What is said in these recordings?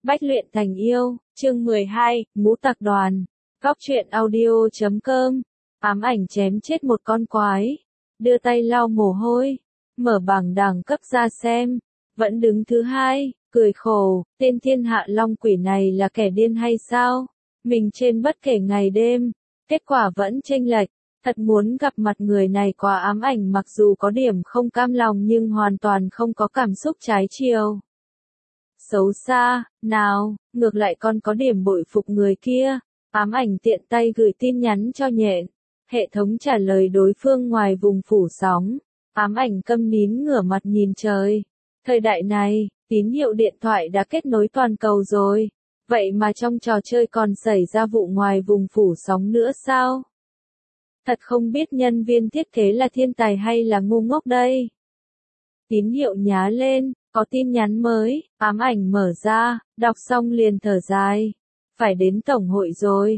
Bách luyện thành yêu, chương 12, Ngũ Tặc Đoàn. Góc truyện audio.com. Ám ảnh chém chết một con quái. Đưa tay lau mồ hôi. Mở bảng đẳng cấp ra xem. Vẫn đứng thứ hai, cười khổ, tên thiên hạ long quỷ này là kẻ điên hay sao? Mình trên bất kể ngày đêm. Kết quả vẫn chênh lệch. Thật muốn gặp mặt người này quá. Ám ảnh mặc dù có điểm không cam lòng nhưng hoàn toàn không có cảm xúc trái chiều. Xấu xa, nào, ngược lại con có điểm bội phục người kia. Ám ảnh tiện tay gửi tin nhắn cho Nhện. Hệ thống trả lời đối phương ngoài vùng phủ sóng. Ám ảnh câm nín ngửa mặt nhìn trời. Thời đại này, tín hiệu điện thoại đã kết nối toàn cầu rồi. Vậy mà trong trò chơi còn xảy ra vụ ngoài vùng phủ sóng nữa sao? Thật không biết nhân viên thiết kế là thiên tài hay là ngu ngốc đây. Tín hiệu nhá lên. Có tin nhắn mới, ám ảnh mở ra, đọc xong liền thở dài. Phải đến tổng hội rồi.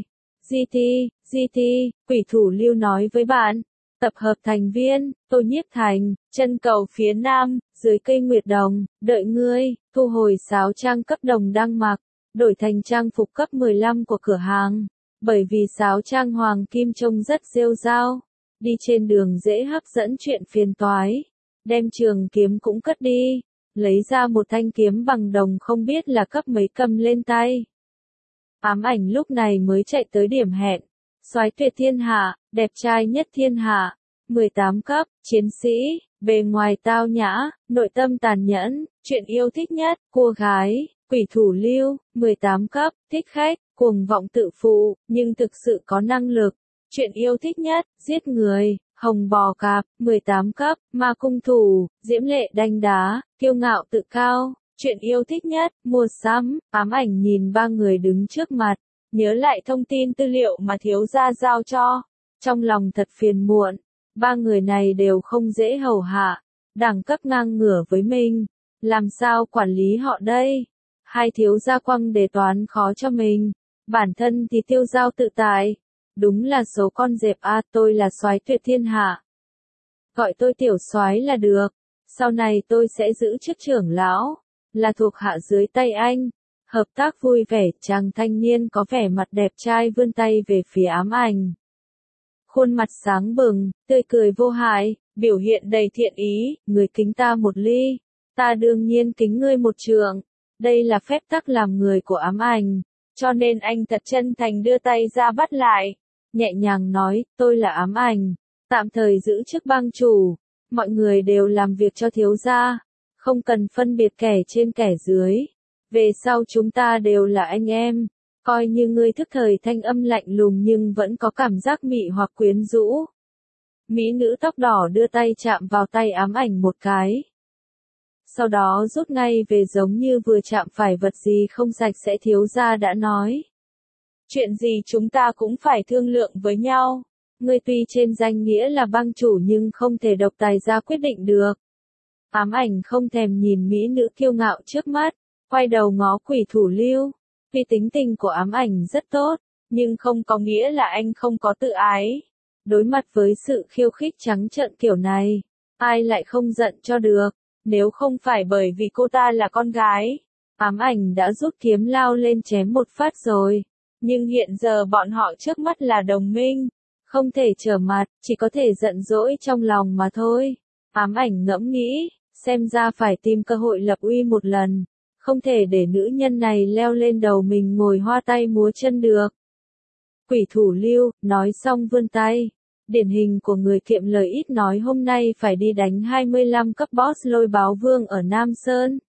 GT, quỷ thủ Lưu nói với bạn. Tập hợp thành viên, Tô Nhiếp Thành, chân cầu phía nam, dưới cây nguyệt đồng, đợi ngươi, thu hồi sáo trang cấp đồng đang mặc, đổi thành trang phục cấp 15 của cửa hàng. Bởi vì sáo trang hoàng kim trông rất rêu rao. Đi trên đường dễ hấp dẫn chuyện phiền toái. Đem trường kiếm cũng cất đi. Lấy ra một thanh kiếm bằng đồng không biết là cấp mấy cầm lên tay. Ám ảnh lúc này mới chạy tới điểm hẹn. Soái tuyệt thiên hạ, đẹp trai nhất thiên hạ. 18 cấp, chiến sĩ, bề ngoài tao nhã, nội tâm tàn nhẫn, chuyện yêu thích nhất, cua gái, quỷ thủ Lưu, 18 cấp, thích khách, cuồng vọng tự phụ, nhưng thực sự có năng lực. Chuyện yêu thích nhất, giết người. Hồng bò cạp, 18 cấp, ma cung thủ, diễm lệ đánh đá, kiêu ngạo tự cao, chuyện yêu thích nhất, mua sắm. Ám ảnh nhìn ba người đứng trước mặt, nhớ lại thông tin tư liệu mà thiếu gia giao cho. Trong lòng thật phiền muộn, ba người này đều không dễ hầu hạ, đẳng cấp ngang ngửa với mình. Làm sao quản lý họ đây? Hai thiếu gia quăng đề toán khó cho mình, bản thân thì tiêu dao tự tại. Đúng là số con dẹp a, tôi là soái tuyệt thiên hạ. Gọi tôi tiểu soái là được. Sau này tôi sẽ giữ chức trưởng lão, là thuộc hạ dưới tay anh. Hợp tác vui vẻ, chàng thanh niên có vẻ mặt đẹp trai vươn tay về phía ám ảnh. Khuôn mặt sáng bừng, tươi cười vô hại, biểu hiện đầy thiện ý, người kính ta một ly, ta đương nhiên kính ngươi một trượng. Đây là phép tắc làm người của ám ảnh, cho nên anh thật chân thành đưa tay ra bắt lại. Nhẹ nhàng nói, tôi là ám ảnh, tạm thời giữ chức bang chủ, mọi người đều làm việc cho thiếu gia, không cần phân biệt kẻ trên kẻ dưới, về sau chúng ta đều là anh em, coi như ngươi thức thời. Thanh âm lạnh lùng nhưng vẫn có cảm giác mị hoặc quyến rũ. Mỹ nữ tóc đỏ đưa tay chạm vào tay ám ảnh một cái. Sau đó rút ngay về giống như vừa chạm phải vật gì không sạch sẽ. Thiếu gia đã nói. Chuyện gì chúng ta cũng phải thương lượng với nhau. Ngươi tuy trên danh nghĩa là bang chủ nhưng không thể độc tài ra quyết định được. Ám ảnh không thèm nhìn mỹ nữ kiêu ngạo trước mắt, quay đầu ngó quỷ thủ Lưu. Tuy tính tình của ám ảnh rất tốt, nhưng không có nghĩa là anh không có tự ái. Đối mặt với sự khiêu khích trắng trợn kiểu này, ai lại không giận cho được, nếu không phải bởi vì cô ta là con gái. Ám ảnh đã rút kiếm lao lên chém một phát rồi. Nhưng hiện giờ bọn họ trước mắt là đồng minh, không thể trở mặt, chỉ có thể giận dỗi trong lòng mà thôi. Ám ảnh ngẫm nghĩ, xem ra phải tìm cơ hội lập uy một lần, không thể để nữ nhân này leo lên đầu mình ngồi hoa tay múa chân được. Quỷ thủ Lưu, nói xong vươn tay. Điển hình của người kiệm lời ít nói, hôm nay phải đi đánh 25 cấp boss Lôi Báo Vương ở Nam Sơn.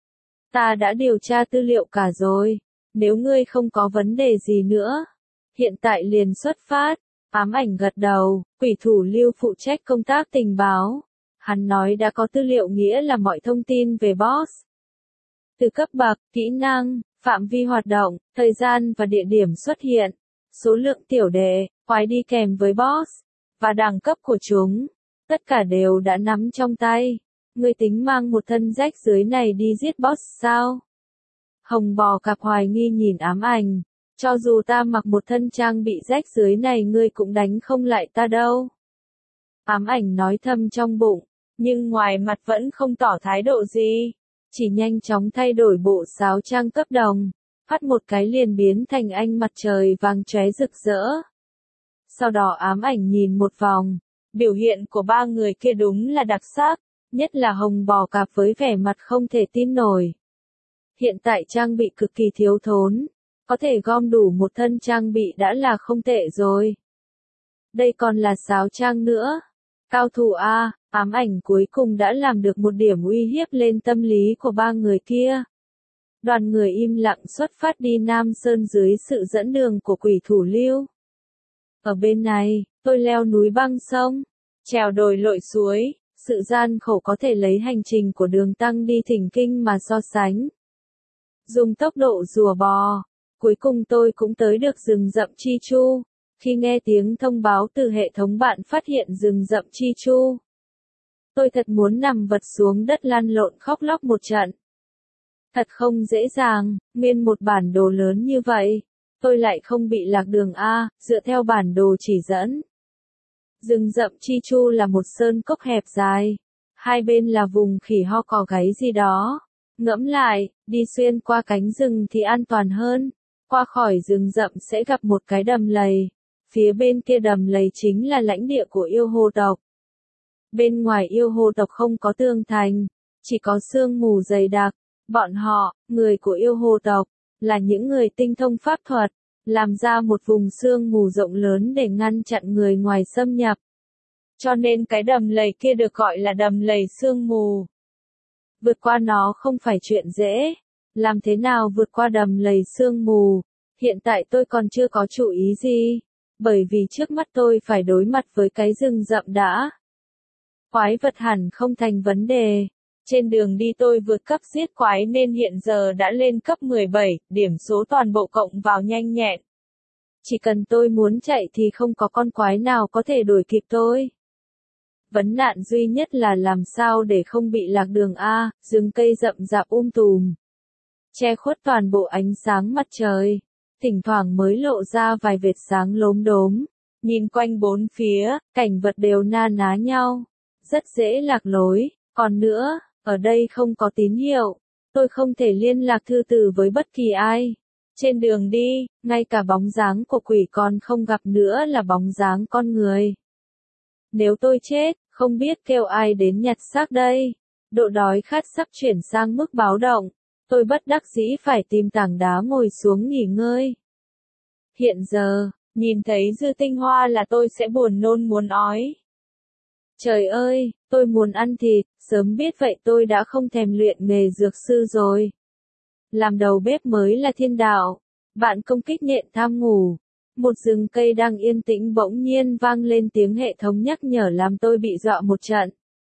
Ta đã điều tra tư liệu cả rồi. Nếu ngươi không có vấn đề gì nữa, hiện tại liền xuất phát. Ám ảnh gật đầu, quỷ thủ Lưu phụ trách công tác tình báo. Hắn nói đã có tư liệu nghĩa là mọi thông tin về boss. Từ cấp bậc, kỹ năng, phạm vi hoạt động, thời gian và địa điểm xuất hiện, số lượng tiểu đệ, quái đi kèm với boss, và đẳng cấp của chúng. Tất cả đều đã nắm trong tay. Ngươi tính mang một thân rách dưới này đi giết boss sao? Hồng bò cạp hoài nghi nhìn ám ảnh. Cho dù ta mặc một thân trang bị rách dưới này ngươi cũng đánh không lại ta đâu. Ám ảnh nói thầm trong bụng, nhưng ngoài mặt vẫn không tỏ thái độ gì. chỉ nhanh chóng thay đổi bộ sáo trang cấp đồng, phát một cái liền biến thành ánh mặt trời vàng chóe rực rỡ. Sau đó ám ảnh nhìn một vòng, biểu hiện của ba người kia đúng là đặc sắc, nhất là Hồng Bò Cạp với vẻ mặt không thể tin nổi. Hiện tại trang bị cực kỳ thiếu thốn, có thể gom đủ một thân trang bị đã là không tệ rồi. Đây còn là sáo trang nữa. Cao thủ A, ám ảnh cuối cùng đã làm được một điểm uy hiếp lên tâm lý của ba người kia. Đoàn người im lặng xuất phát đi Nam Sơn dưới sự dẫn đường của Quỷ Thủ Lưu. Ở bên này, tôi leo núi băng sông, trèo đồi lội suối, sự gian khổ có thể lấy hành trình của Đường Tăng đi Thỉnh Kinh mà so sánh. Dùng tốc độ rùa bò, cuối cùng tôi cũng tới được rừng rậm Chi Chu. Khi nghe tiếng thông báo từ hệ thống bạn phát hiện rừng rậm Chi Chu, tôi thật muốn nằm vật xuống đất lăn lộn khóc lóc một trận. Thật không dễ dàng, nguyên một bản đồ lớn như vậy, tôi lại không bị lạc đường A, dựa theo bản đồ chỉ dẫn. Rừng rậm Chi Chu là một sơn cốc hẹp dài, hai bên là vùng khỉ ho cò gáy gì đó. Ngẫm lại, đi xuyên qua cánh rừng thì an toàn hơn, qua khỏi rừng rậm sẽ gặp một cái đầm lầy. Phía bên kia đầm lầy chính là lãnh địa của yêu hồ tộc. Bên ngoài yêu hồ tộc không có tường thành, chỉ có sương mù dày đặc. Bọn họ, người của yêu hồ tộc, là những người tinh thông pháp thuật, làm ra một vùng sương mù rộng lớn để ngăn chặn người ngoài xâm nhập. Cho nên cái đầm lầy kia được gọi là đầm lầy sương mù. Vượt qua nó không phải chuyện dễ. Làm thế nào vượt qua đầm lầy sương mù? Hiện tại tôi còn chưa có chủ ý gì. Bởi vì trước mắt tôi phải đối mặt với cái rừng rậm đã. Quái vật hẳn không thành vấn đề. Trên đường đi tôi vượt cấp giết quái nên hiện giờ đã lên cấp 17, điểm số toàn bộ cộng vào nhanh nhẹn. Chỉ cần tôi muốn chạy thì không có con quái nào có thể đuổi kịp tôi. Vấn nạn duy nhất là làm sao để không bị lạc đường A, rừng cây rậm rạp tùm. Che khuất toàn bộ ánh sáng mặt trời. Thỉnh thoảng mới lộ ra vài vệt sáng lốm đốm. Nhìn quanh bốn phía, cảnh vật đều na ná nhau. Rất dễ lạc lối. Còn nữa, ở đây không có tín hiệu. Tôi không thể liên lạc thư từ với bất kỳ ai. Trên đường đi, ngay cả bóng dáng của quỷ còn không gặp nữa là bóng dáng con người. Nếu tôi chết, không biết kêu ai đến nhặt xác đây. Độ đói khát sắp chuyển sang mức báo động. Tôi bất đắc dĩ phải tìm tảng đá ngồi xuống nghỉ ngơi. Hiện giờ, nhìn thấy dư tinh hoa là tôi sẽ buồn nôn muốn ói. Trời ơi, tôi muốn ăn thịt, sớm biết vậy tôi đã không thèm luyện nghề dược sư rồi. Làm đầu bếp mới là thiên đạo. Bạn công kích nhện tham ngủ. Một rừng cây đang yên tĩnh bỗng nhiên vang lên tiếng hệ thống nhắc nhở làm tôi bị dọa một trận.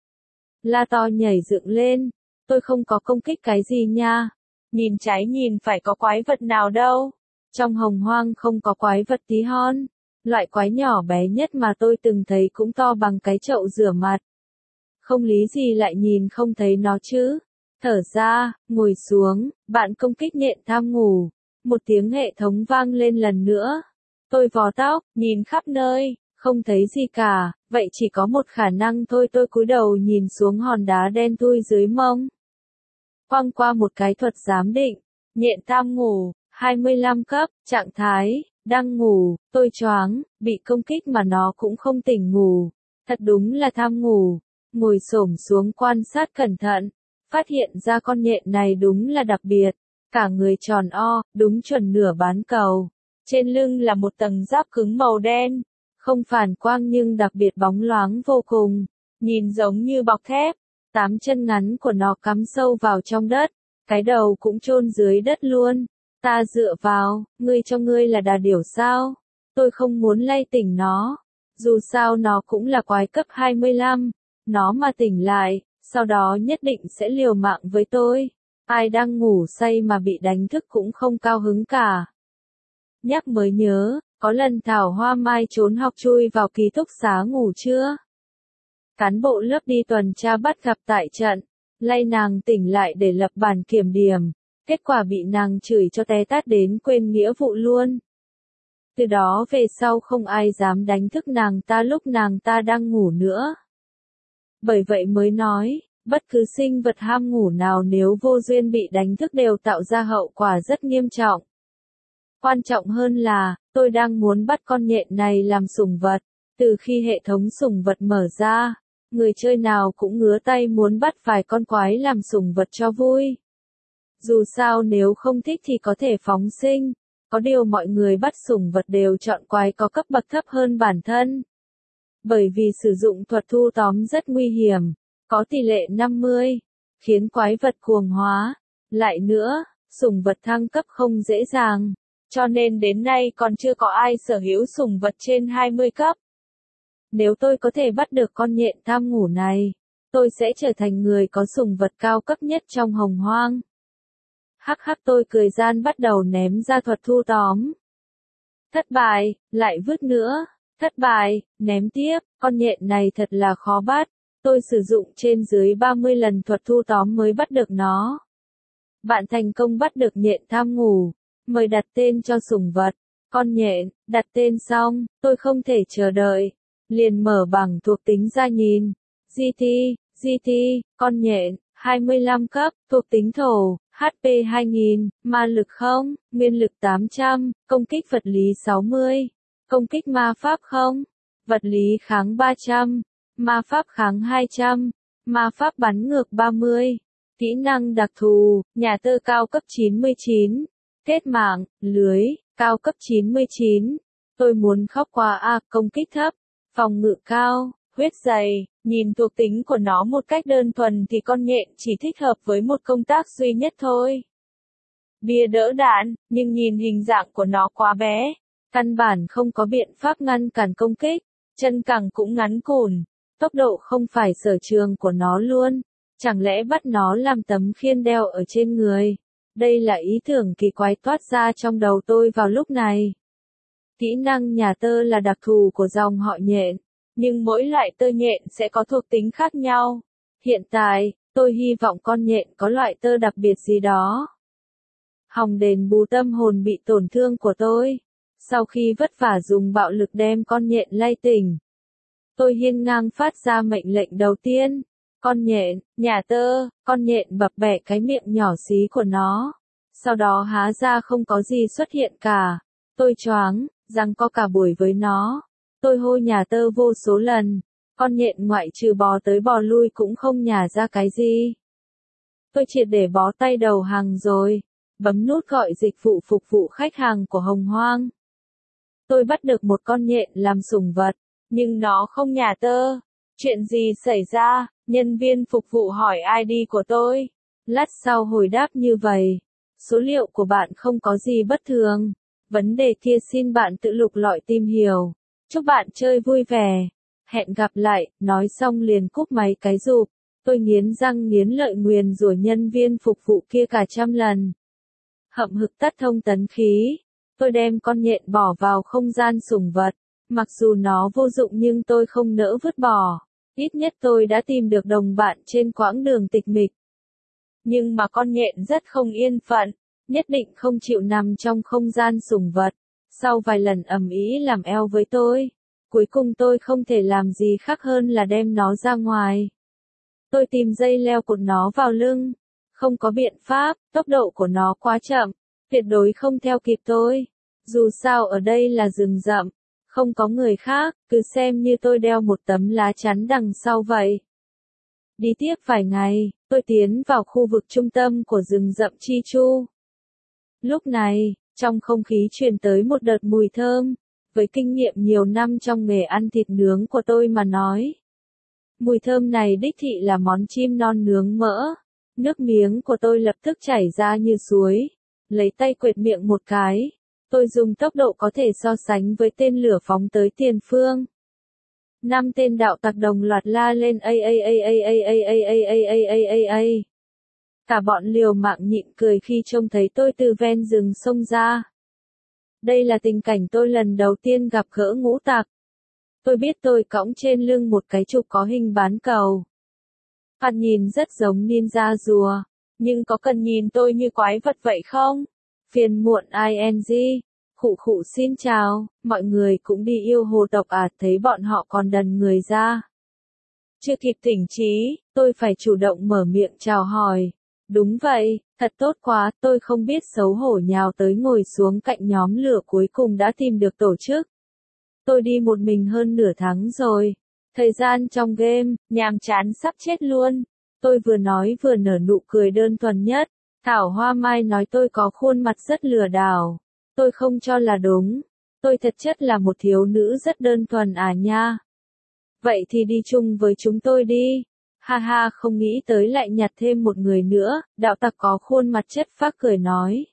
La to nhảy dựng lên. Tôi không có công kích cái gì nha. Nhìn trái nhìn phải có quái vật nào đâu. Trong hồng hoang không có quái vật tí hon. Loại quái nhỏ bé nhất mà tôi từng thấy cũng to bằng cái chậu rửa mặt. Không lý gì lại nhìn không thấy nó chứ. Thở ra, ngồi xuống, bạn công kích nhện tham ngủ. Một tiếng hệ thống vang lên lần nữa. Tôi vò tóc, nhìn khắp nơi, không thấy gì cả, vậy chỉ có một khả năng thôi. Tôi cúi đầu nhìn xuống hòn đá đen thui dưới mông. Quăng qua một cái thuật giám định, nhện tham ngủ, 25 cấp, trạng thái, đang ngủ, tôi choáng, bị công kích mà nó cũng không tỉnh ngủ. Thật đúng là tham ngủ. Ngồi xổm xuống quan sát cẩn thận, phát hiện ra con nhện này đúng là đặc biệt. Cả người tròn o, đúng chuẩn nửa bán cầu. Trên lưng là một tầng giáp cứng màu đen, không phản quang nhưng đặc biệt bóng loáng vô cùng, nhìn giống như bọc thép. 8 chân ngắn của nó cắm sâu vào trong đất, cái đầu cũng chôn dưới đất luôn. Ta dựa vào, ngươi cho ngươi là đà điểu sao? Tôi không muốn lay tỉnh nó. Dù sao nó cũng là quái cấp 25, nó mà tỉnh lại, sau đó nhất định sẽ liều mạng với tôi. Ai đang ngủ say mà bị đánh thức cũng không cao hứng cả. Nhắc mới nhớ, có lần Thảo Hoa Mai trốn học chui vào ký túc xá ngủ chưa? Cán bộ lớp đi tuần tra bắt gặp tại trận, lay nàng tỉnh lại để lập bản kiểm điểm, kết quả bị nàng chửi cho té tát đến quên nghĩa vụ luôn. Từ đó về sau không ai dám đánh thức nàng ta lúc nàng ta đang ngủ nữa. Bởi vậy mới nói, Bất cứ sinh vật ham ngủ nào nếu vô duyên bị đánh thức đều tạo ra hậu quả rất nghiêm trọng. Quan trọng hơn là, tôi đang muốn bắt con nhện này làm sủng vật. Từ khi hệ thống sủng vật mở ra, người chơi nào cũng ngứa tay muốn bắt vài con quái làm sủng vật cho vui. Dù sao nếu không thích thì có thể phóng sinh, có điều mọi người bắt sủng vật đều chọn quái có cấp bậc thấp hơn bản thân. Bởi vì sử dụng thuật thu tóm rất nguy hiểm, có tỷ lệ 50, khiến quái vật cuồng hóa. Lại nữa, sủng vật thăng cấp không dễ dàng, cho nên đến nay còn chưa có ai sở hữu sủng vật trên 20 cấp. Nếu tôi có thể bắt được con nhện tham ngủ này, tôi sẽ trở thành người có sủng vật cao cấp nhất trong hồng hoang. Hắc hắc, tôi cười gian bắt đầu ném ra thuật thu tóm. Thất bại, lại vứt nữa. Thất bại, ném tiếp, con nhện này thật là khó bắt. Tôi sử dụng trên dưới 30 lần thuật thu tóm mới bắt được nó. Bạn thành công bắt được nhện tham ngủ. Mời đặt tên cho sủng vật. Con nhện, đặt tên xong, tôi không thể chờ đợi. Liền mở bảng thuộc tính ra nhìn. GT, con nhện, 25 cấp, thuộc tính thổ, HP 2000, ma lực 0, nguyên lực 800, công kích vật lý 60, công kích ma pháp 0, vật lý kháng 300, ma pháp kháng 200, ma pháp bắn ngược 30. Kỹ năng đặc thù, nhà tơ cao cấp 99, kết mạng, lưới, cao cấp 99. Tôi muốn khóc quá à, công kích thấp, phòng ngự cao, huyết dày. Nhìn thuộc tính của nó một cách đơn thuần thì con nhện chỉ thích hợp với một công tác duy nhất thôi. Bia đỡ đạn, nhưng nhìn hình dạng của nó quá bé, căn bản không có biện pháp ngăn cản công kích, chân cẳng cũng ngắn cùn, tốc độ không phải sở trường của nó luôn, chẳng lẽ bắt nó làm tấm khiên đeo ở trên người? Đây là ý tưởng kỳ quái toát ra trong đầu tôi vào lúc này. Kỹ năng nhà tơ là đặc thù của dòng họ nhện. Nhưng mỗi loại tơ nhện sẽ có thuộc tính khác nhau. Hiện tại, tôi hy vọng con nhện có loại tơ đặc biệt gì đó. Hòng đền bù tâm hồn bị tổn thương của tôi. Sau khi vất vả dùng bạo lực đem con nhện lay tỉnh, tôi hiên ngang phát ra mệnh lệnh đầu tiên. Con nhện, nhà tơ, con nhện bập bẹ cái miệng nhỏ xí của nó. Sau đó há ra không có gì xuất hiện cả. Tôi choáng, giằng co cả buổi với nó. Tôi hô nhà tơ vô số lần, con nhện ngoại trừ bò tới bò lui cũng không nhả ra cái gì. Tôi triệt để bó tay đầu hàng rồi, bấm nút gọi dịch vụ phục vụ khách hàng của Hồng Hoang. Tôi bắt được một con nhện làm sủng vật, nhưng nó không nhả tơ. Chuyện gì xảy ra? Nhân viên phục vụ hỏi ID của tôi. Lát sau hồi đáp như vậy. Số liệu của bạn không có gì bất thường. Vấn đề kia xin bạn tự lục lọi tìm hiểu. Chúc bạn chơi vui vẻ. Hẹn gặp lại, nói xong liền cúp máy cái rụp. Tôi nghiến răng nghiến lợi nguyền rủa nhân viên phục vụ kia cả trăm lần. Hậm hực tắt thông tấn khí. Tôi đem con nhện bỏ vào không gian sủng vật. Mặc dù nó vô dụng nhưng tôi không nỡ vứt bỏ. Ít nhất tôi đã tìm được đồng bạn trên quãng đường tịch mịch. Nhưng mà con nhện rất không yên phận. Nhất định không chịu nằm trong không gian sủng vật. Sau vài lần ầm ĩ làm eo với tôi, cuối cùng tôi không thể làm gì khác hơn là đem nó ra ngoài. Tôi tìm dây leo cột nó vào lưng. Không có biện pháp, tốc độ của nó quá chậm, tuyệt đối không theo kịp tôi. Dù sao ở đây là rừng rậm, không có người khác, cứ xem như tôi đeo một tấm lá chắn đằng sau vậy. Đi tiếp vài ngày, tôi tiến vào khu vực trung tâm của rừng rậm Chi Chu. Lúc này, trong không khí truyền tới một đợt mùi thơm, với kinh nghiệm nhiều năm trong nghề ăn thịt nướng của tôi mà nói. Mùi thơm này đích thị là món chim non nướng mỡ. Nước miếng của tôi lập tức chảy ra như suối. Lấy tay quệt miệng một cái. Tôi dùng tốc độ có thể so sánh với tên lửa phóng tới tiền phương. 5 tên đạo tặc đồng loạt la lên a a a a a a a a a a a a. Cả bọn liều mạng nhịn cười khi trông thấy tôi từ ven rừng xông ra. Đây là tình cảnh tôi lần đầu tiên gặp gỡ ngũ tặc. Tôi biết tôi cõng trên lưng một cái trục có hình bán cầu. Thoạt nhìn rất giống ninja rùa, nhưng có cần nhìn tôi như quái vật vậy không? Phiền muộn ing. Khụ khụ xin chào, mọi người cũng đi yêu hồ tộc à, thấy bọn họ còn đần người ra. Chưa kịp tỉnh trí, tôi phải chủ động mở miệng chào hỏi. Đúng vậy, thật tốt quá, tôi không biết xấu hổ nhào tới ngồi xuống cạnh nhóm lửa cuối cùng đã tìm được tổ chức. Tôi đi một mình hơn nửa tháng rồi. Thời gian trong game, nhàm chán sắp chết luôn. Tôi vừa nói vừa nở nụ cười đơn thuần nhất. Thảo Hoa Mai nói tôi có khuôn mặt rất lừa đảo. Tôi không cho là đúng. Tôi thật chất là một thiếu nữ rất đơn thuần à nha. Vậy thì đi chung với chúng tôi đi. Ha ha, không nghĩ tới lại nhặt thêm một người nữa, đạo tặc có khuôn mặt chất phác cười nói.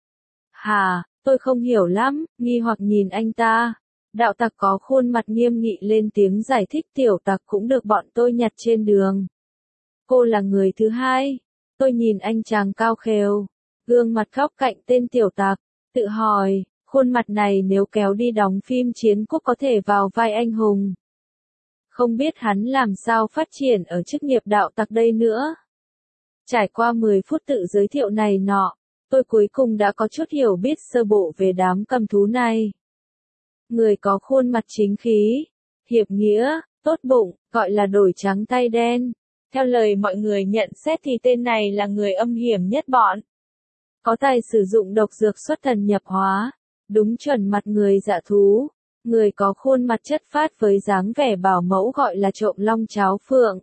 Hà, tôi không hiểu lắm, nghi hoặc nhìn anh ta. Đạo tặc có khuôn mặt nghiêm nghị lên tiếng giải thích tiểu tặc cũng được bọn tôi nhặt trên đường. Cô là người thứ hai. Tôi nhìn anh chàng cao khều, gương mặt góc cạnh tên tiểu tặc, tự hỏi, khuôn mặt này nếu kéo đi đóng phim chiến quốc có thể vào vai anh hùng. Không biết hắn làm sao phát triển ở chức nghiệp đạo tặc đây nữa. Trải qua 10 phút tự giới thiệu này nọ, tôi cuối cùng đã có chút hiểu biết sơ bộ về đám cầm thú này. Người có khuôn mặt chính khí, hiệp nghĩa, tốt bụng, gọi là đổi trắng tay đen. Theo lời mọi người nhận xét thì tên này là người âm hiểm nhất bọn. Có tài sử dụng độc dược xuất thần nhập hóa, đúng chuẩn mặt người dạ thú. Người có khuôn mặt chất phác với dáng vẻ bảo mẫu gọi là trộm long cháo phượng.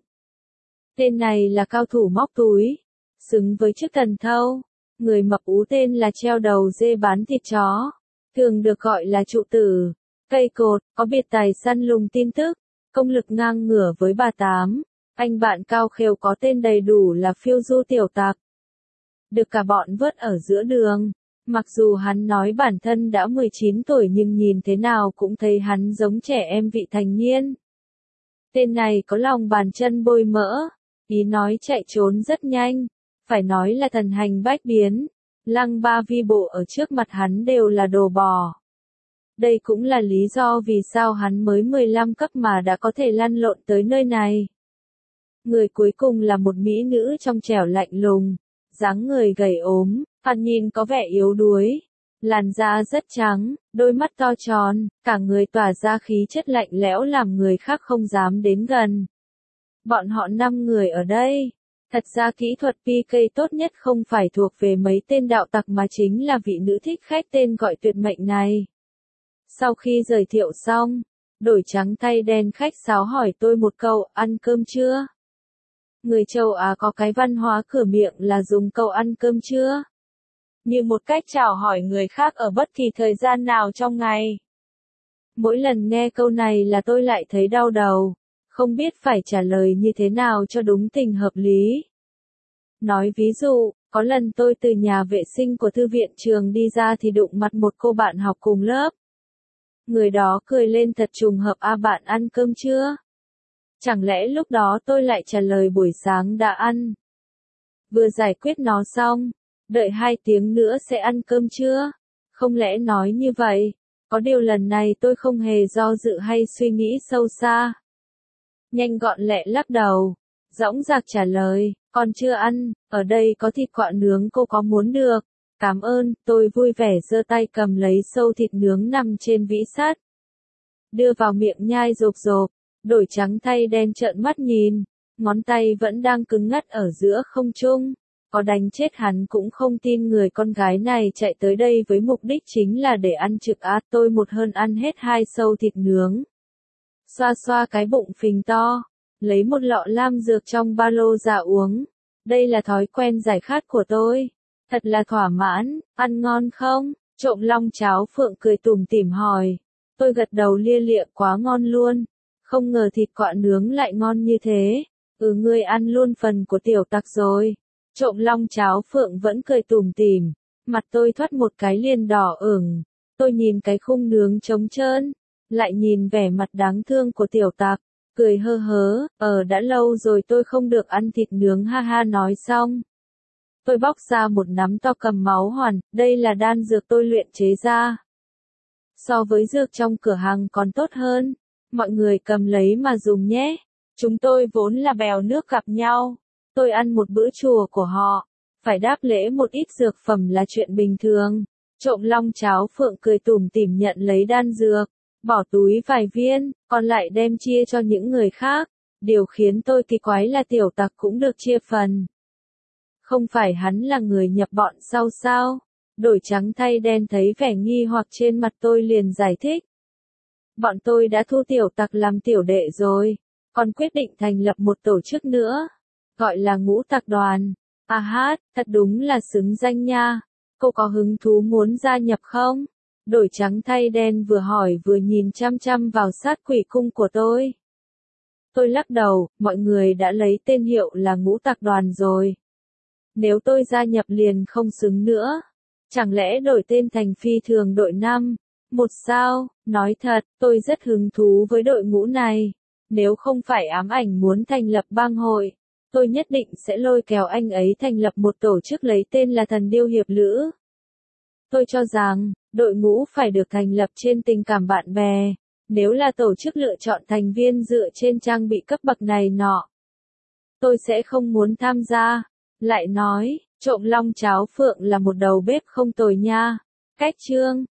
Tên này là cao thủ móc túi, xứng với chức thần thâu. Người mập ú tên là treo đầu dê bán thịt chó, thường được gọi là trụ tử, cây cột, có biệt tài săn lùng tin tức, công lực ngang ngửa với bà Tám. Anh bạn cao khều có tên đầy đủ là phiêu du tiểu tặc. Được cả bọn vớt ở giữa đường. Mặc dù hắn nói bản thân đã 19 tuổi nhưng nhìn thế nào cũng thấy hắn giống trẻ em vị thành niên. Tên này có lòng bàn chân bôi mỡ, ý nói chạy trốn rất nhanh, phải nói là thần hành bách biến, lăng ba vi bộ ở trước mặt hắn đều là đồ bò. Đây cũng là lý do vì sao hắn mới 15 cấp mà đã có thể lăn lộn tới nơi này. Người cuối cùng là một mỹ nữ trong trẻo lạnh lùng, dáng người gầy ốm, thoạt nhìn có vẻ yếu đuối, làn da rất trắng, đôi mắt to tròn, cả người tỏa ra khí chất lạnh lẽo làm người khác không dám đến gần. Bọn họ 5 người ở đây. Thật ra kỹ thuật PK tốt nhất không phải thuộc về mấy tên đạo tặc mà chính là vị nữ thích khách tên gọi tuyệt mệnh này. Sau khi giới thiệu xong, đổi trắng tay đen khách sáo hỏi tôi một câu, ăn cơm chưa? Người châu Á có cái văn hóa cửa miệng là dùng câu ăn cơm chưa? Như một cách chào hỏi người khác ở bất kỳ thời gian nào trong ngày. Mỗi lần nghe câu này là tôi lại thấy đau đầu, không biết phải trả lời như thế nào cho đúng tình hợp lý. Nói ví dụ, có lần tôi từ nhà vệ sinh của thư viện trường đi ra thì đụng mặt một cô bạn học cùng lớp. Người đó cười lên thật trùng hợp, bạn ăn cơm chưa? Chẳng lẽ lúc đó tôi lại trả lời buổi sáng đã ăn. Vừa giải quyết nó xong, đợi 2 tiếng nữa sẽ ăn cơm chưa? Không lẽ nói như vậy? Có điều lần này tôi không hề do dự hay suy nghĩ sâu xa. Nhanh gọn lẹ lắc đầu, dõng dạc trả lời, còn chưa ăn, ở đây có thịt quạ nướng cô có muốn được? Cảm ơn, tôi vui vẻ giơ tay cầm lấy sâu thịt nướng nằm trên vĩ sắt. Đưa vào miệng nhai rộp rộp, đổi trắng tay đen trợn mắt nhìn, ngón tay vẫn đang cứng ngắt ở giữa không trung. Có đánh chết hắn cũng không tin người con gái này chạy tới đây với mục đích chính là để ăn trực tôi một hơn ăn hết 2 sâu thịt nướng. Xoa xoa cái bụng phình to, lấy một lọ lam dược trong ba lô ra uống. Đây là thói quen giải khát của tôi. Thật là thỏa mãn, ăn ngon không? Trộm long cháo phượng cười tủm tỉm hỏi. Tôi gật đầu lia lịa, quá ngon luôn. Không ngờ thịt quạ nướng lại ngon như thế. Ngươi ăn luôn phần của tiểu tặc rồi. Trộm long cháo phượng vẫn cười tủm tỉm. Mặt tôi thoát một cái liền đỏ ửng. Tôi nhìn cái khung nướng trống trơn, lại nhìn vẻ mặt đáng thương của tiểu tặc, cười hơ hớ, đã lâu rồi tôi không được ăn thịt nướng, ha ha. Nói xong, tôi bóc ra một nắm to cầm máu hoàn, đây là đan dược tôi luyện chế ra. So với dược trong cửa hàng còn tốt hơn, mọi người cầm lấy mà dùng nhé. Chúng tôi vốn là bèo nước gặp nhau, tôi ăn một bữa chùa của họ, phải đáp lễ một ít dược phẩm là chuyện bình thường. Trộm long cháo phượng cười tủm tỉm nhận lấy đan dược, bỏ túi vài viên, còn lại đem chia cho những người khác. Điều khiến tôi kỳ quái là tiểu tặc cũng được chia phần. Không phải hắn là người nhập bọn sau sao? Đổi trắng thay đen thấy vẻ nghi hoặc trên mặt tôi liền giải thích. Bọn tôi đã thu tiểu tặc làm tiểu đệ rồi, còn quyết định thành lập một tổ chức nữa, gọi là Ngũ Tặc Đoàn. À hát, thật đúng là xứng danh nha. Cô có hứng thú muốn gia nhập không? Đổi trắng thay đen vừa hỏi vừa nhìn chăm chăm vào sát quỷ cung của tôi. Tôi lắc đầu, mọi người đã lấy tên hiệu là Ngũ Tặc Đoàn rồi. Nếu tôi gia nhập liền không xứng nữa. Chẳng lẽ đổi tên thành Phi Thường đội 5? Một sao? Nói thật, tôi rất hứng thú với đội ngũ này. Nếu không phải ám ảnh muốn thành lập bang hội, tôi nhất định sẽ lôi kéo anh ấy thành lập một tổ chức lấy tên là Thần Điêu Hiệp Lữ. Tôi cho rằng, đội ngũ phải được thành lập trên tình cảm bạn bè. Nếu là tổ chức lựa chọn thành viên dựa trên trang bị cấp bậc này nọ, tôi sẽ không muốn tham gia. Lại nói, trộm long cháo phượng là một đầu bếp không tồi nha. Cách chương